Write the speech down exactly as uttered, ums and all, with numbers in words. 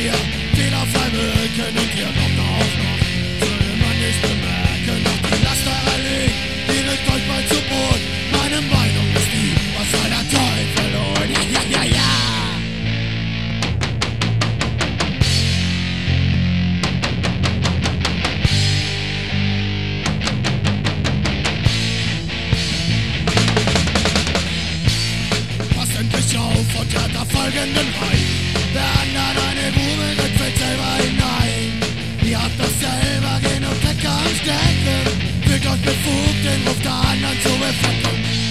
ihr steht auf einem Rücken und ihr glaubt auch noch, würde man nicht bemerken, doch die Last eurer liegt, die rückt euch bald zu Boden. Meine Meinung ist die, was soll der Teufel holen? Ja, ja, ja, ja! Auf und hört auf folgenden Reim. Wer anderen eine Grube rückt, fällt selber hinein. Ihr habt doch selber genug Dreck am Stecken. Fühlt euch befugt, den Ruf der anderen zu beflecken.